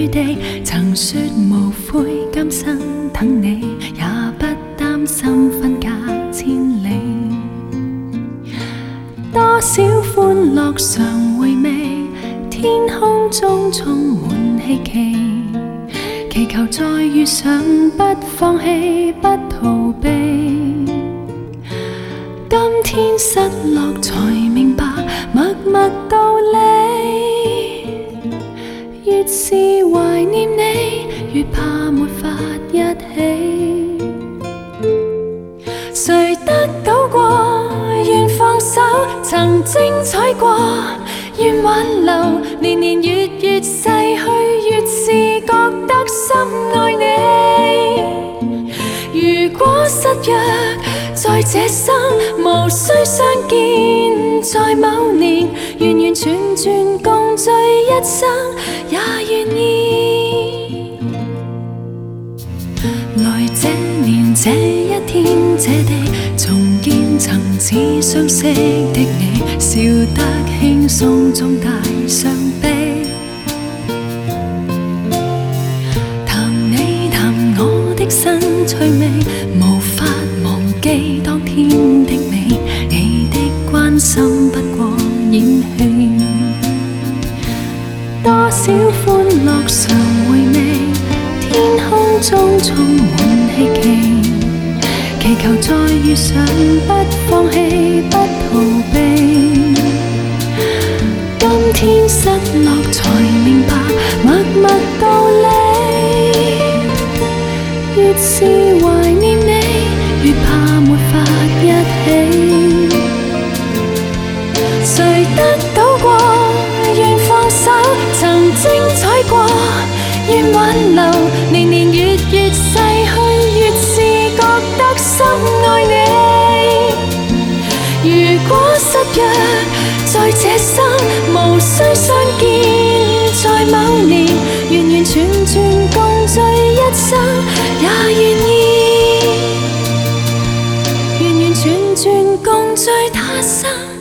地，曾說無悔今生等你，也不擔心分隔千里。多少歡樂常回味，天空中充滿希冀，祈求再遇上，不放棄，不逃避。今天失落才明白默默道理，越是懷念你，越怕沒法一起。誰得到過，願放手，曾精彩過，願挽留，年年月月逝去，越是覺得深愛你。如果失約在這生，無需相見在某年，完完全全共聚一生，也願意。來這年這一天這地，重見曾似相識的你，笑得輕鬆中帶傷悲。談你談我的新趣味，無法忘記當天的美，你的關心不過演戲。多少歡樂常回味，天空中充滿希冀，祈求再遇上，不放棄，不逃避。今天失落才明白默默道理，越是懷念你，越怕沒法一起。誰得到過，願放手，曾精彩過，願挽留，年年月月逝去，越是覺得深愛你。如果失約在這生，無需相見在某年，完完全全共聚一生，也願意，完完全全共聚他生。